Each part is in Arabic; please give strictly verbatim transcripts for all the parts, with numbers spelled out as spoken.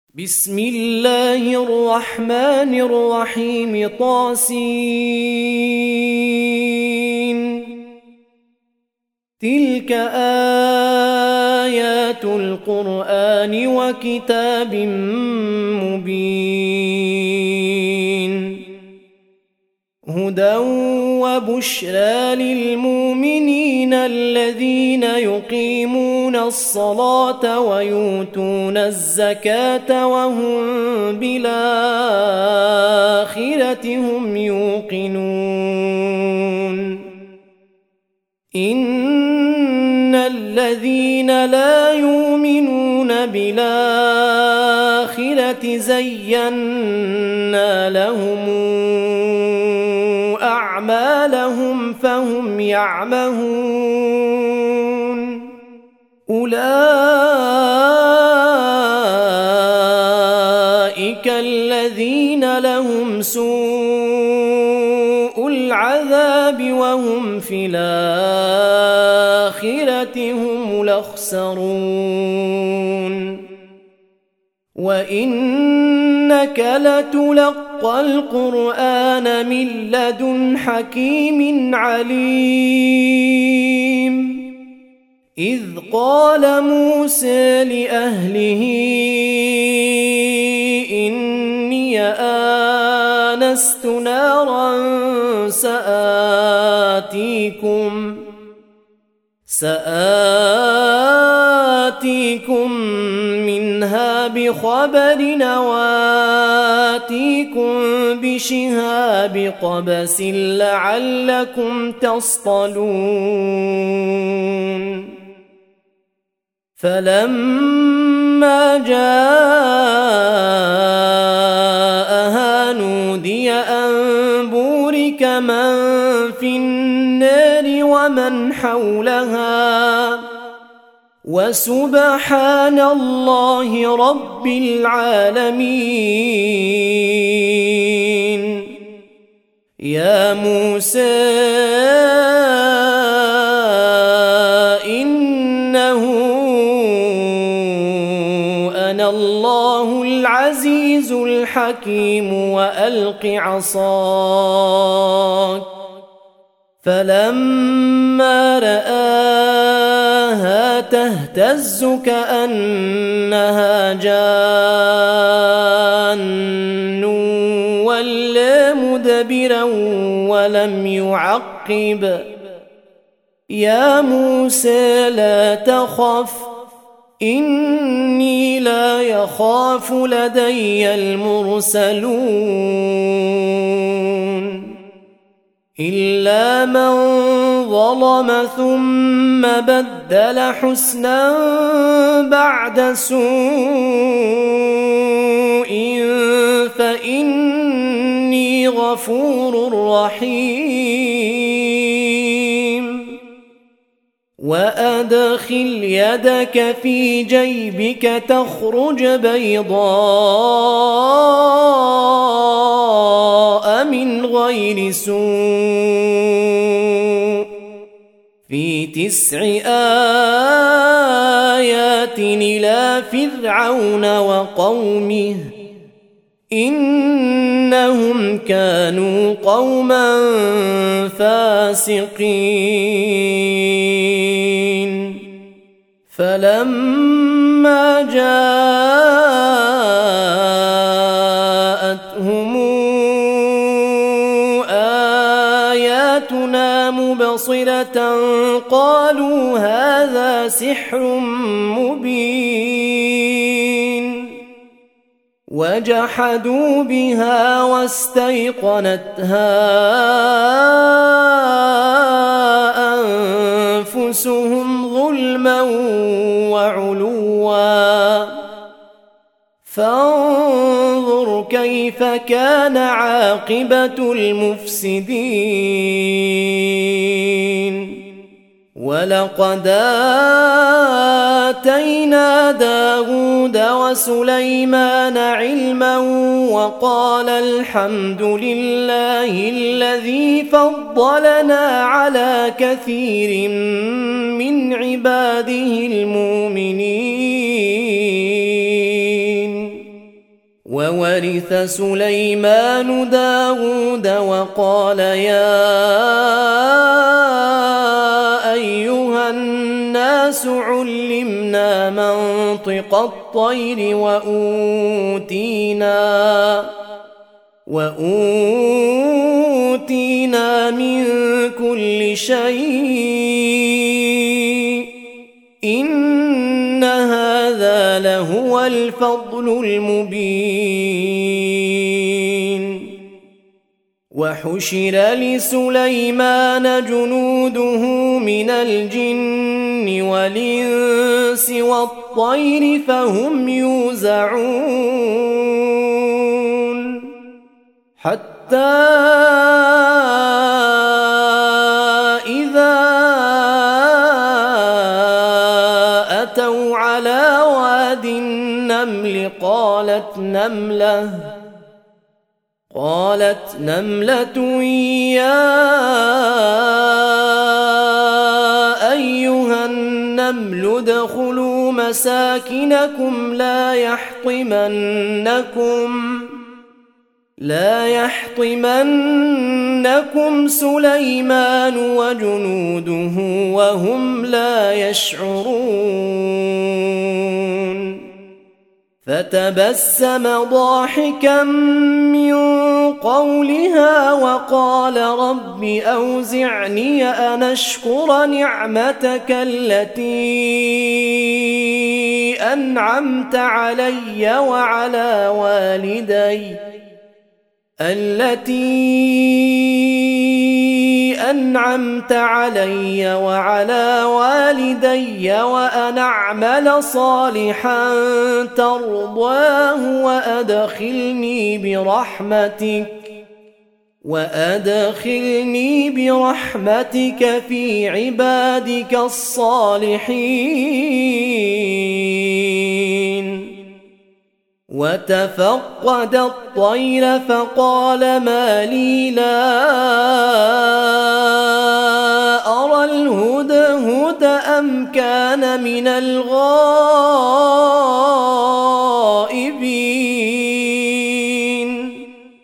بسم الله الرحمن الرحيم طاسين تلك آيات القرآن وكتاب مبين هدى وبشرى للمؤمنين الذين يقيمون الصلاة ويؤتون الزكاة وهم بالآخرة هم يوقنون إن الذين لا يؤمنون بالآخرة زينا لهم أعمالهم فهم يعمهون أولئك الذين لهم سوء العذاب وهم في الآخرة هم الأخسرون وإنك لتلقى القرآن من لدن حكيم عليم إذ قال موسى لأهله إني آنست نارا سآتيكم سآتيكم منها بخبر وآتيكم بشهاب قبس لعلكم تصطلون فلما جاءها نودي أن بورك من في النار ومن حولها وسبحان الله رب العالمين يا موسى إنه أنا الله العزيز الحكيم وألق عصاك فلما رآها تهتز كأنها جان ولا مدبرا ولم يعقب يا موسى لا تخف إني لا يخاف لدي المرسلون إلا من ظلم ثم بدل حسنا بعد سوء فإني غفور رحيم وأدخل يدك في جيبك تخرج بيضاء من غير سوء في تسع آيات إلى فرعون وقومه إنهم كانوا قوما فاسقين فلما جاءتهم آياتنا مبصرة قالوا هذا سحر مبين وجحدوا بها واستيقنتها أنفسهم ظلما وعلوا فانظر كيف كان عاقبة المفسدين ولقد آتينا داود وسليمان علما وقال الحمد لله الذي فضلنا على كثير من عباده المؤمنين وورث سليمان داود وقال يا أيها الناس علمنا منطق الطير وأوتينا وأوتينا من كل شيء إن هذا لهو الفضل المبين. وحشر لسليمان جنوده من الجن والإنس والطير فهم يوزعون حتى إذا أتوا على واد النمل قالت نملة قالت نملة يا أيها النمل ادخلوا مساكنكم لا يحطمنكم لا يحطمنكم سليمان وجنوده وهم لا يشعرون. فتبسم ضاحكا من قولها وقال رب أوزعني أن أشكر نعمتك التي أنعمت علي وعلى والدي التي أنعمت علي وعلى والدي وأن أعمل صالحا ترضاه وأدخلني برحمتك وأدخلني برحمتك في عبادك الصالحين. وتفقد الطير فقال ما لي لا أرى الهدهد أم كان من الغائبين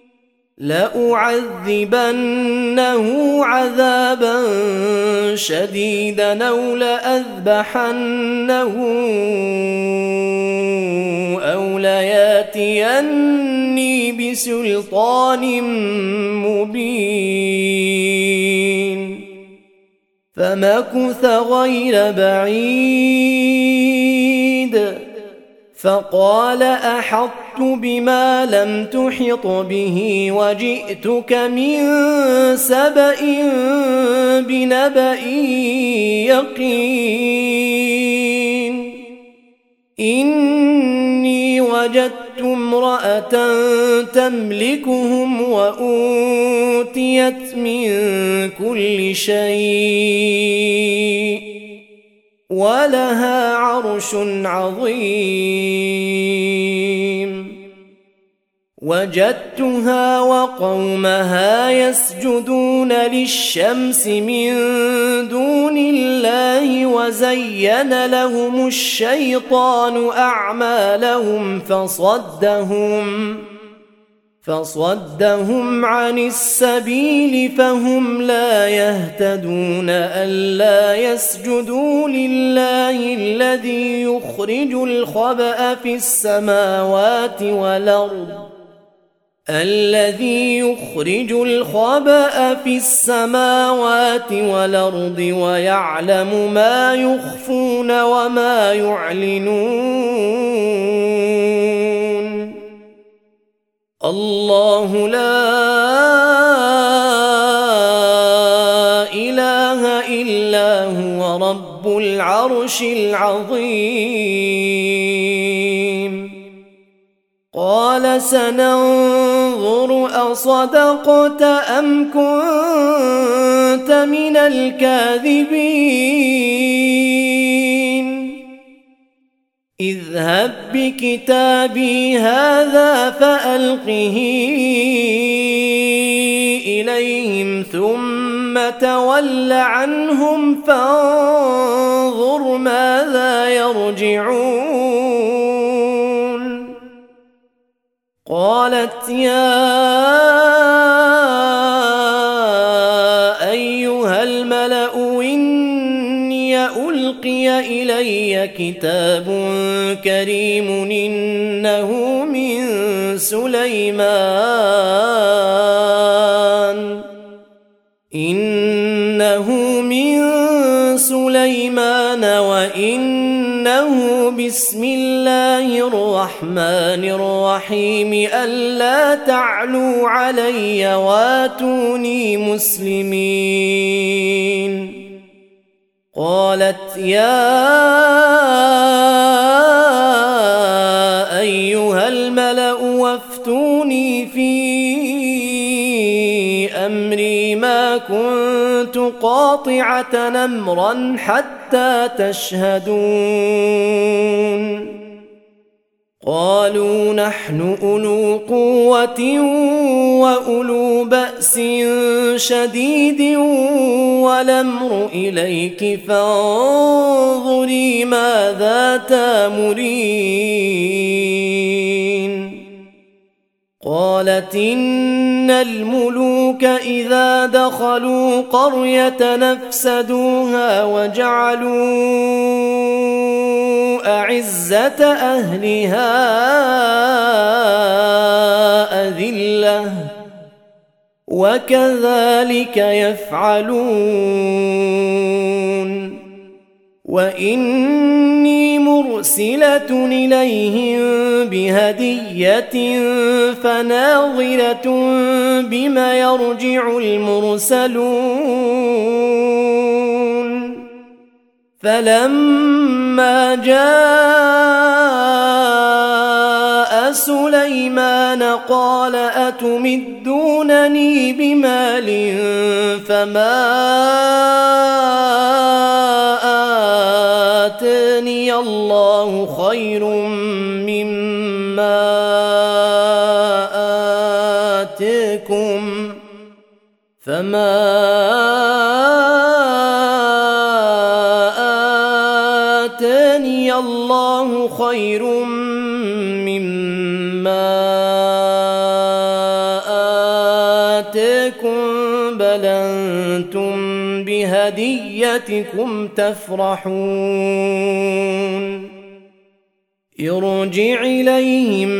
لأعذبنه عذابا شديدا أو لأذبحنه أو لياتيني بسلطان مبين. فمكث غير بعيد فقال أحطت بما لم تحط به وجئتك من سبأ بنبأ يقين. إني وجدت امرأة تملكهم وأوتيت من كل شيء ولها عرش عظيم. وجدتها وقومها يسجدون للشمس من دون الله وزين لهم الشيطان أعمالهم فصدهم فصدهم عن السبيل فهم لا يهتدون ألا يسجدوا لله الذي يخرج الخبأ في السماوات والأرض الذي يخرج الخبأ في السماوات والأرض ويعلم ما يخفون وما يعلنون. الله لا إله إلا هو رب العرش العظيم. قال سننظر أصدقت أم كنت من الكاذبين. اذهب بكتابي هذا فألقه إليهم ثم تول عنهم فانظر ماذا يرجعون. قالت يا أيها الملأ إني ألقي إلي كتاب كريم إنه من سليمان إنه من سليمان وإنه بسم الله الرحمن الرحيم ألا تعلوا علي واتوني مسلمين. قالت يا أيها الملأ وافتوني في أمري ما كنت قاطعة أمرا حتى تشهدون. قالوا نحن أولو قوة وأولو بأس شديد والأمر إليك فانظري ماذا تأمرين. قالت إن الملوك إذا دخلوا قرية نفسدوها وجعلوا أعزة أهلها أذلة وكذلك يفعلون. وإني مرسلة إليهم بهدية فناظرة بما يرجع المرسلون. فلما جاء سليمان قال أتمدونني بمال فما آتاني الله خير مما آتيكم فما آتاني الله خير مما آتيكم بل أنتم بهديتكم تفرحون. ارجع إليهم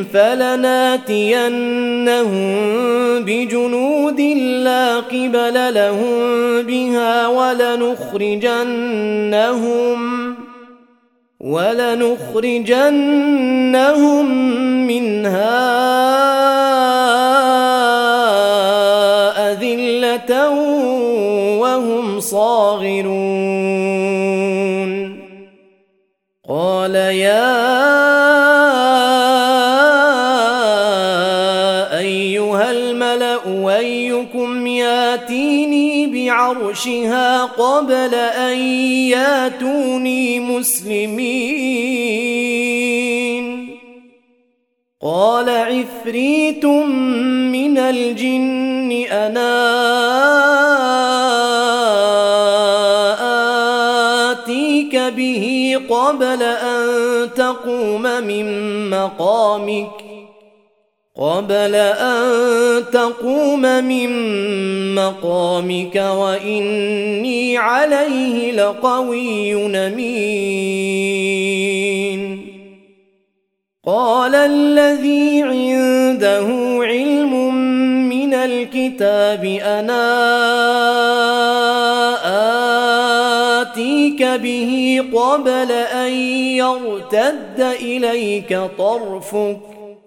فلناتينهم بجنود لا قبل لهم بها ولنخرجنهم ولنخرجنهم منها أذلة وهم صاغرون. قال يا أيها الملأ أيكم ياتيني بعرشها قبل أن ياتوني مسلمين. قال عفريت من الجن أنا آتيك به قبل أن تقوم من مقامك قبل أن تقوم من مقامك وإني عليه لقوي أمين. قال الذي عنده علم من الكتاب أنا آتيك به قبل أن يرتد إليك طرفك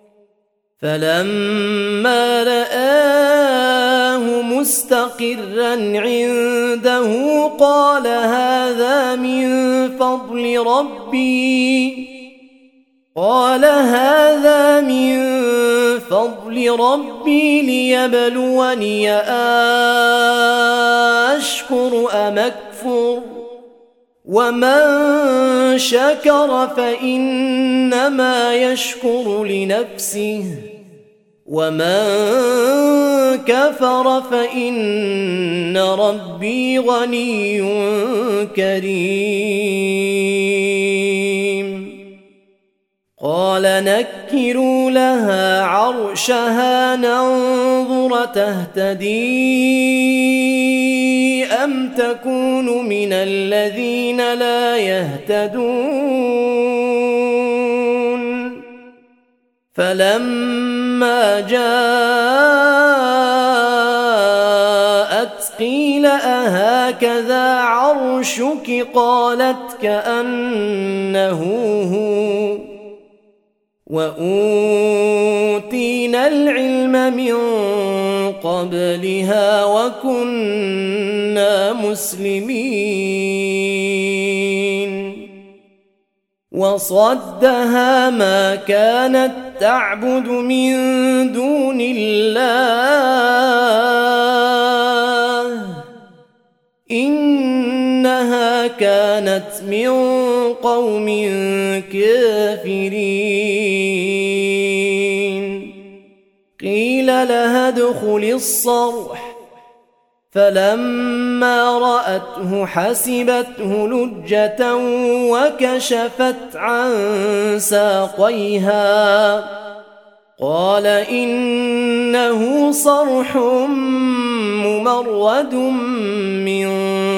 فلما رآه مستقرا عنده قال هذا من فضل ربي قال هذا من فضل ربي ليبلوني أشكر أم أكفر ومن شكر فإنما يشكر لنفسه ومن كفر فإن ربي غني كريم. قال نكروا لها عرشها ننظر تهتدي أم تكون من الذين لا يهتدون فلما جاءت قيل أهكذا عرشك قالت كأنه هو وأوتينا العلم من قبلها وكنا مسلمين وصدها ما كانت تعبد من دون الله إنها كانت من قوم كافرين قيل لها ادخل الصرح فلما رأته حسبته لجة وكشفت عن ساقيها قال إنه صرح ممرد من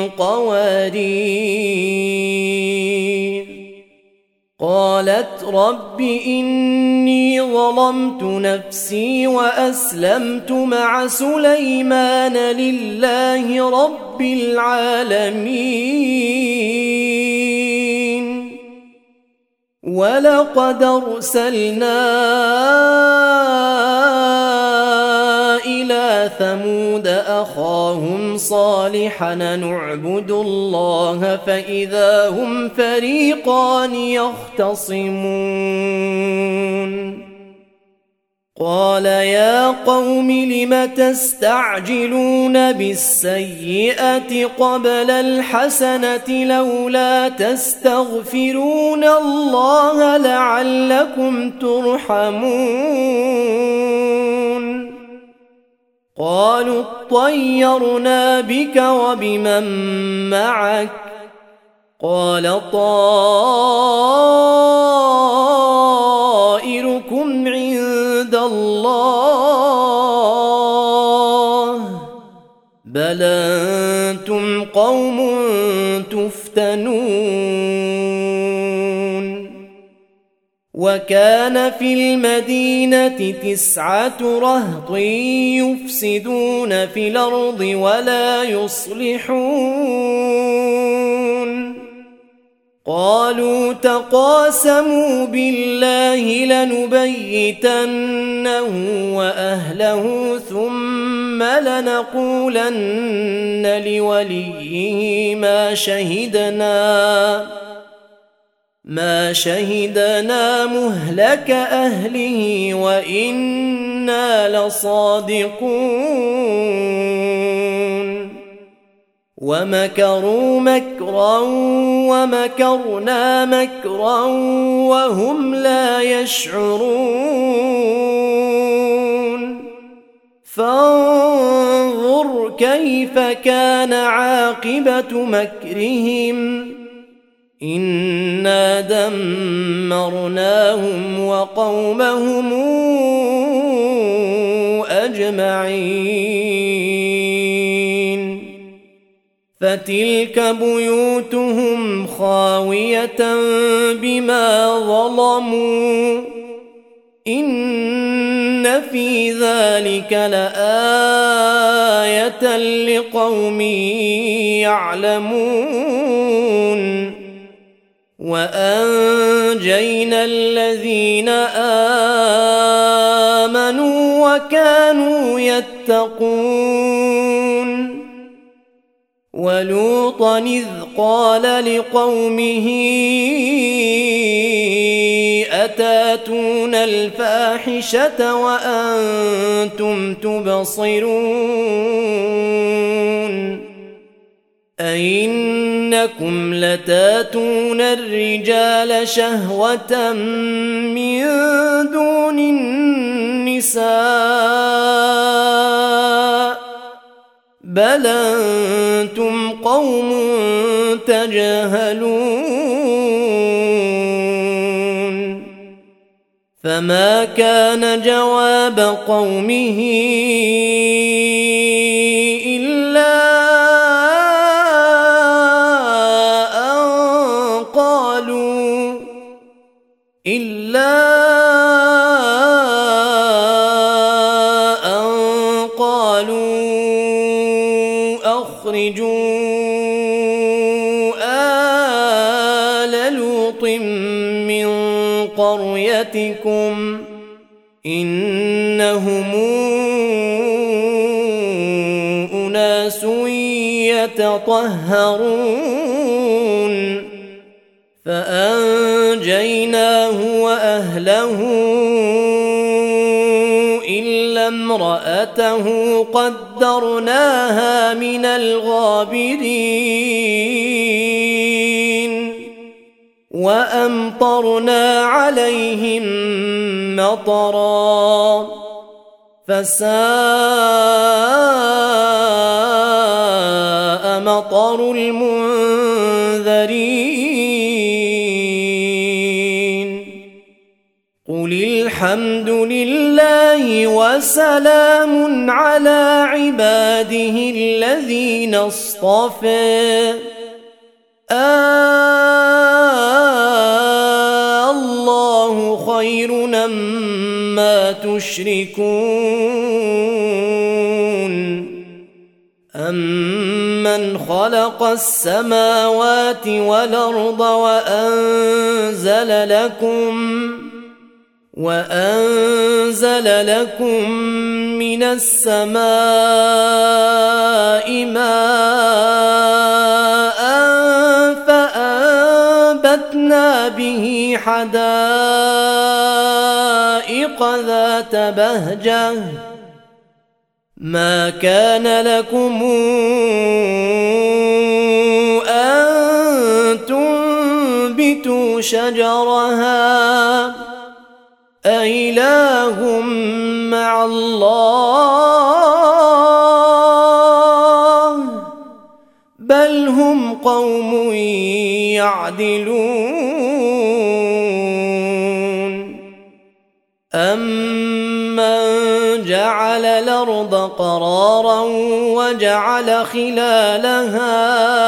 قوارير قالت رب إني ظلمت نفسي وأسلمت مع سليمان لله رب العالمين ولقد أرسلنا إلى ثمود أخاهم صالحا نعبد الله فإذا هم فريقان يختصمون قال يا قوم لم تستعجلون بالسيئة قبل الحسنة لولا تستغفرون الله لعلكم ترحمون قالوا اطيرنا بك وبمن معك قال طائركم عند الله بل أنتم قوم تفتنون وكان في المدينة تسعة رهط يفسدون في الأرض ولا يصلحون قالوا تقاسموا بالله لنبيتنه وأهله ثم لنقولن لوليه ما شهدنا ما شهدنا مهلك أهله وإنا لصادقون ومكروا مكرا ومكرنا مكرا وهم لا يشعرون فانظر كيف كان عاقبة مكرهم إنا دمرناهم وقومهم أجمعين فتلك بيوتهم خاوية بما ظلموا إن في ذلك لآية لقوم يعلمون وأنجينا الذين آمنوا وكانوا يتقون ولوطا إذ قال لقومه أتاتون الفاحشة وأنتم تبصرون أئنكم لتاتون الرجال شهوة من دون النساء بل أنتم قوم تجهلون فما كان جواب قومه إلا أن قالوا إلا أن قالوا أخرجوا آل لوط من قريتكم إنهم أناس يتطهرون فأنجيناه وأهله إلا امرأته قدرناها من الغابرين وأمطرنا عليهم مطرا فساء مطر المنذرين قل الحمد لله وسلام على عباده الذين اصطفى آه الله خير أما تشركون أمن خلق السماوات والأرض وأنزل لكم وأنزل لكم من السماء ماء فأنبتنا به حدائق ذات بهجة ما كان لكم أن تنبتوا شجرها أإله مع الله بل هم قوم يعدلون أمن جعل الأرض قرارا وجعل خلالها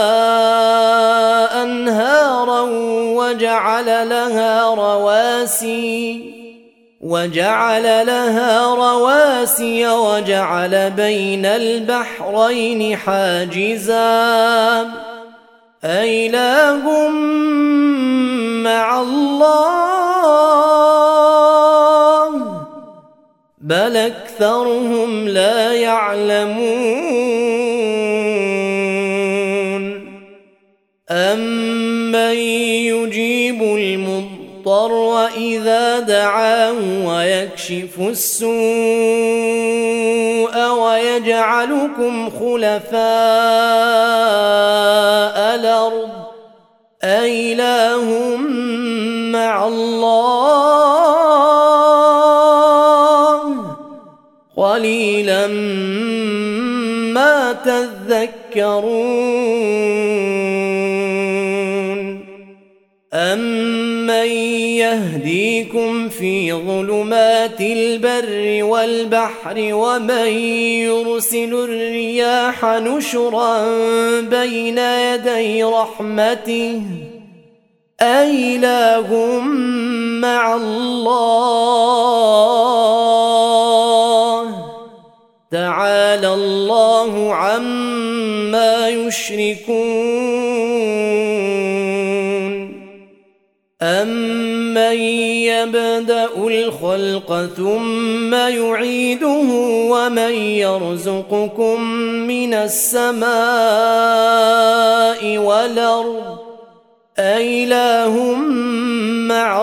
أنهارا وجعل لها رواسي وجعل لها رواسي وجعل بين البحرين حاجزا أإله مع الله بل أكثرهم لا يعلمون أمن يجيب المضطر إذا دعاه ويكشف السوء ويجعلكم خلفاء الأرض أإله مع الله قليلا ما تذكرون أمن يهديكم في ظلمات البر والبحر ومن يرسل الرياح نشرا بين يدي رحمته أإله مع الله تعالى الله عما يشركون أمن يبدأ الخلق ثم يعيده ومن يرزقكم من السماء والأرض أإله مع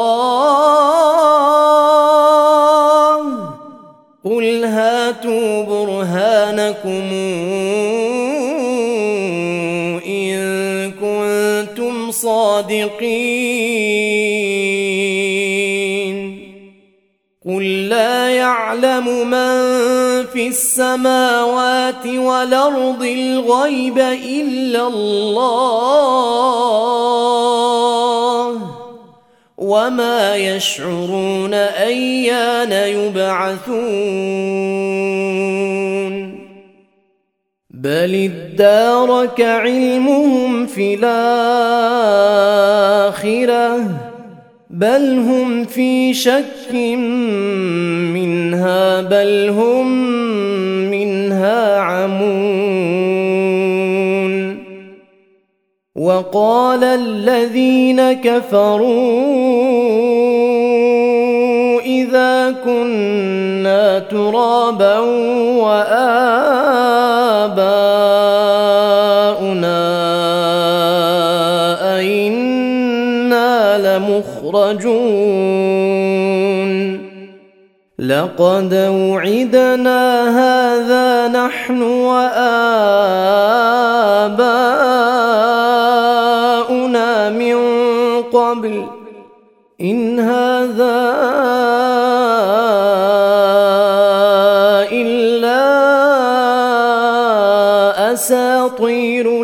الله قل هاتوا برهانكم إن كنتم صادقين قل لا يعلم من في السماوات والأرض الغيب إلا الله وما يشعرون أيان يبعثون بل ادارك علمهم في الآخرة بل هم في شك منها بل هم منها عمون وقال الذين كفروا إذا كنا ترابا وآباؤنا أئنا لمخرجون لقد وعدنا هذا نحن وآباؤنا من قبل إن هذا إلا أساطير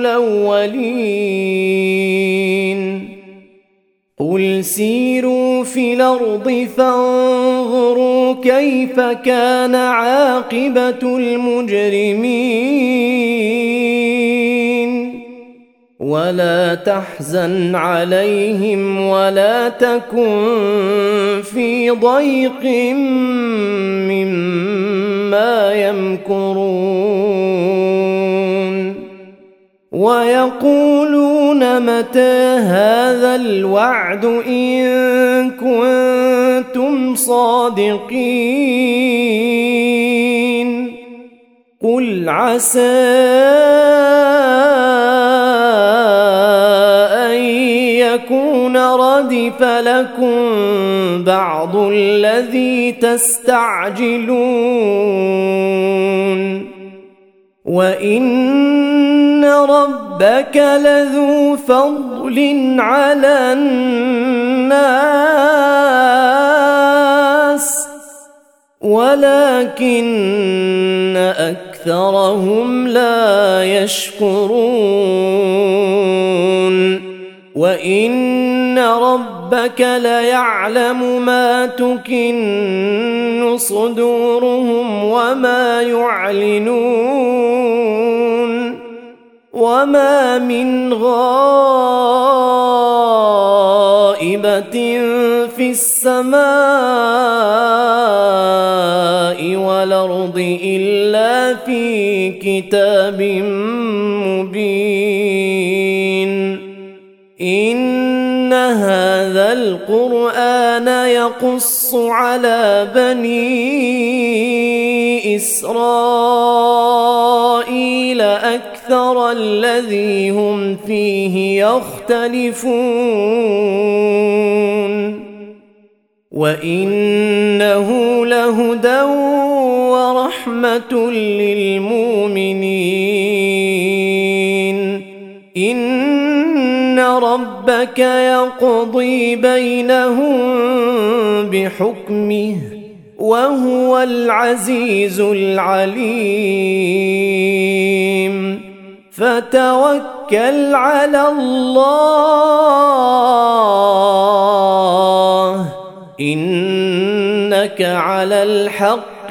الأولين قل سيروا في الأرض فانظروا كيف كان عاقبة المجرمين ولا تحزن عليهم ولا تكن في ضيق مما يمكرون ويقولون متى هذا الوعد إن كنتم صادقين قل عسى أن يكون ردف لكم بعض الذي تستعجلون وإن ربك لذو فضل على الناس ولكن أكثرهم لا يشكرون وإن ربك ليعلم ما تكن صدورهم وما يعلنون وما من غائبة في السماء والأرض إلا في كتاب مبين إن هذا القرآن يقص على بني إسرائيل أكثر الذي هم فيه يختلفون وإنه لهدى ورحمة للمؤمنين إن ربك يقضي بينهم بحكمه وهو العزيز العليم فتوكل على الله إنك على الحق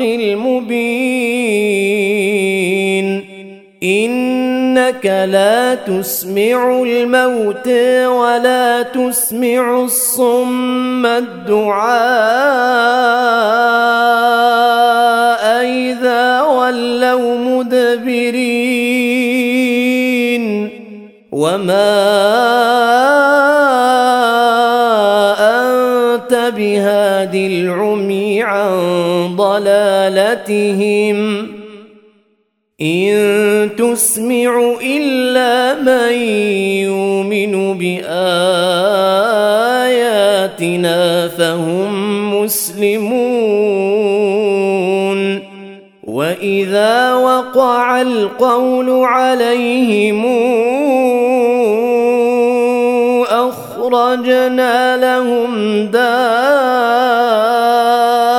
المبين إنك لا تسمع الموتى ولا تسمع الصم الدعاء إذا ولوا مدبرين وما أنت بهاد العمي عن ضلالتهم إن تسمع إلا من يؤمن بآياتنا فهم مسلمون وإذا وقع القول عليهم أخرجنا لهم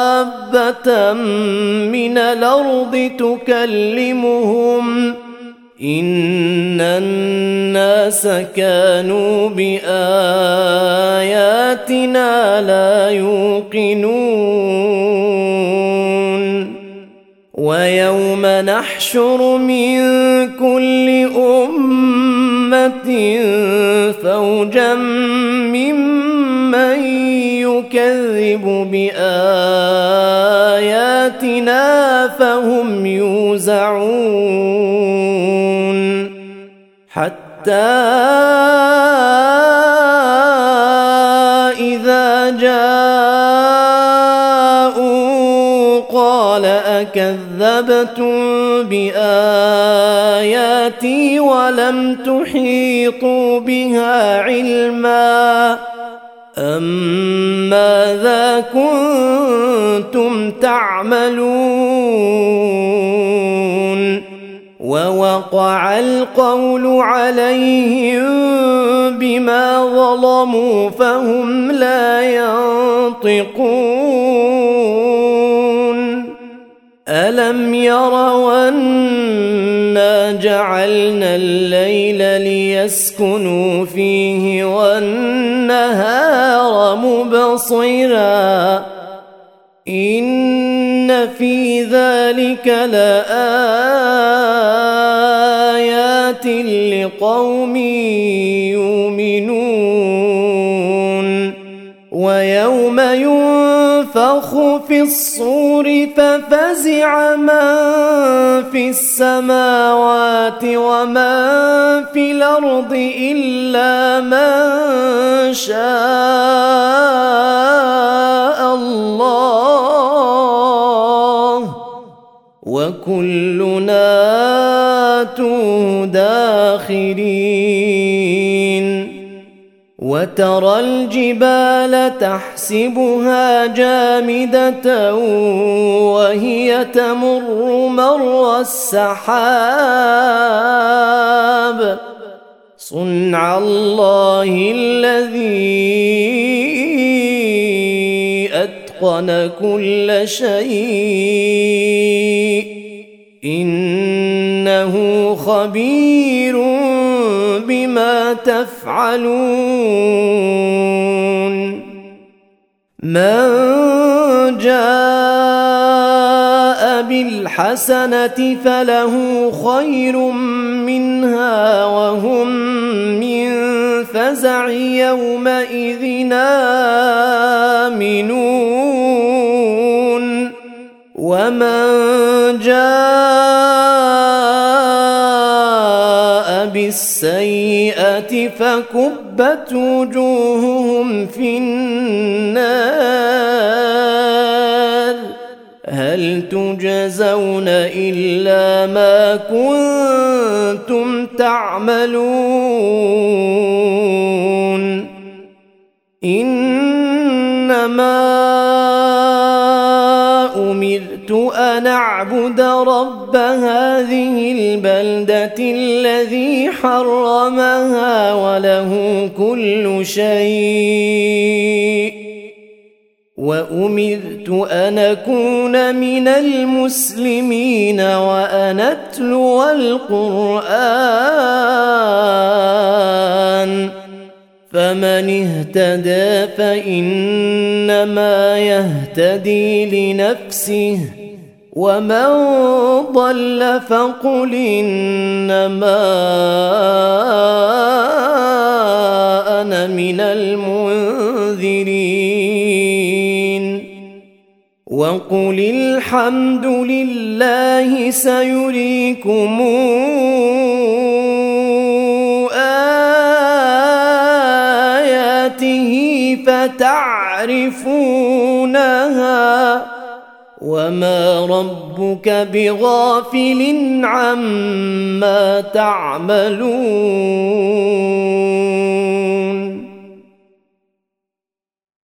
دابة من الأرض تكلمهم إن الناس كانوا بآياتنا لا يوقنون ويوم نحشر من كل أمة فوجا ممن يكذب بآياتنا فهم يوزعون حتى إذا جاءوا قال أكذبتم بآياتي ولم تحيطوا بها علما أم ماذا كنتم تعملون ووقع القول عليهم بما ظلموا فهم لا ينطقون ألم يروا أنا جعلنا الليل ليسكنوا فيه والنهار مبصرا إن في ذلك لآيات لقوم يؤمنون ويوم ينفخ في الصور ففزع من في السماوات ومن في الأرض إلا من شاء الله وكلنا آتوه داخرين وترى الجبال تحسبها جامدة وهي تمر مر السحاب صنع الله الذي أتقن كل شيء إنه خبير بما تفعلون من جاء بالحسنة فله خير منها وهم من فزع يومئذ آمنون ومن جاء بالسيئة فكبت وجوههم في النار هل تجزون إلا ما كنتم تعملون إنما أمرت أن أعبد رب هذه البلدة الذي حرمها وله كل شيء وأمرت أن أكون من المسلمين وأن أتلو القرآن فمن اهتدى فإنما يهتدي لنفسه ومن ضل فقل إنما أنا من المنذرين وقل الحمد لله سيريكم فتعرفونها وما ربك بغافل عما تعملون